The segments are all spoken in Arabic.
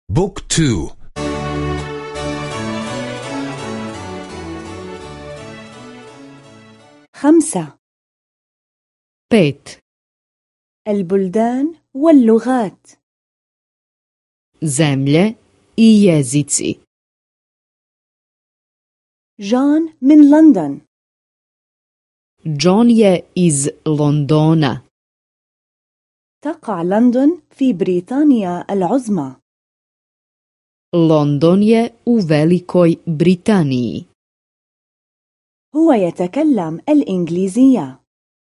بوك 2. 5. بيت البلدان واللغات. zemlje i jezici. جون من لندن. John je iz Londona. تقع لندن في بريطانيا العظمى. London je u Velikoj Britaniji. هو يتكلم الإنجليزية.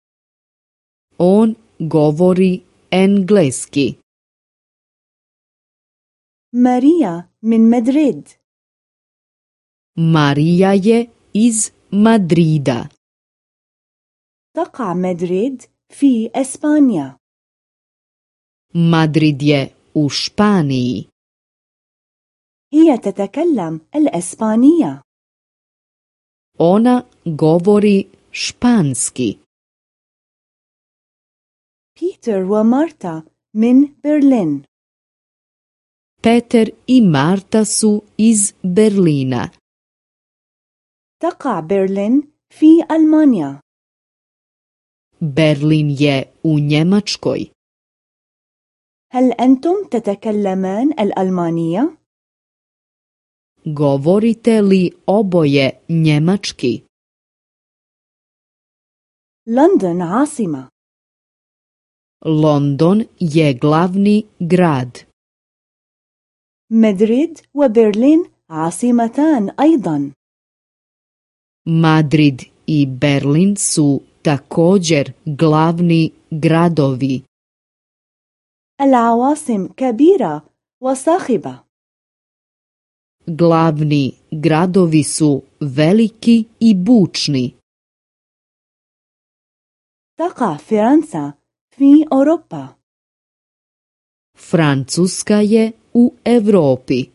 On govori engleski. ماريا من مدريد. Marija je iz Madrida. تقع مدريد في إسبانيا. Madrid je u Španiji. هي تتكلم الإسبانية. Ona govori španski. بيتر ومارتا من برلين. Peter i Marta su iz Berlina. تقع برلين في ألمانيا. Berlin je u Njemačkoj. هل أنتم تتكلمان الألمانية؟ Govorite li oboje njemački? لندن عاصمة. London je glavni grad. مدريد وبرلين عاصمتان أيضا. Madrid i Berlin su također glavni gradovi. العواصم كبيرة وصاخبة. Glavni gradovi su veliki i bučni. تقع فرنسا في أوروبا. Francuska je u Europi.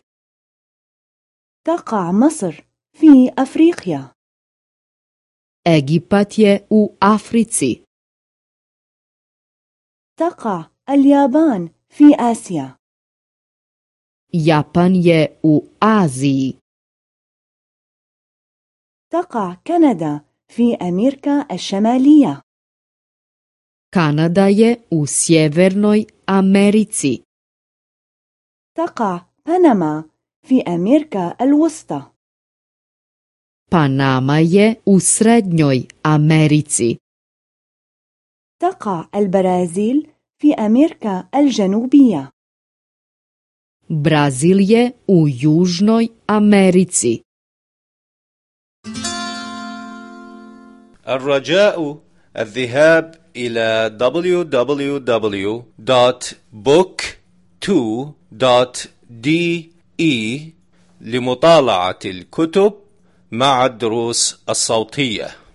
تقع مصر في أفريقيا. Egipat je u Africi. تقع اليابان في آسيا. Japan je u Aziji. تقع كندا في أمريكا الشمالية. Kanada je u Sjevernoj Americi. تقع بنما في أمريكا الوسطى. Panama je u Srednjoj Americi. تقع البرازيل في أمريكا الجنوبية. Brazil je u Južnoj Americi. الرجاء الذهاب إلى www.book2.de لمطالعة الكتب مع الدروس الصوتية.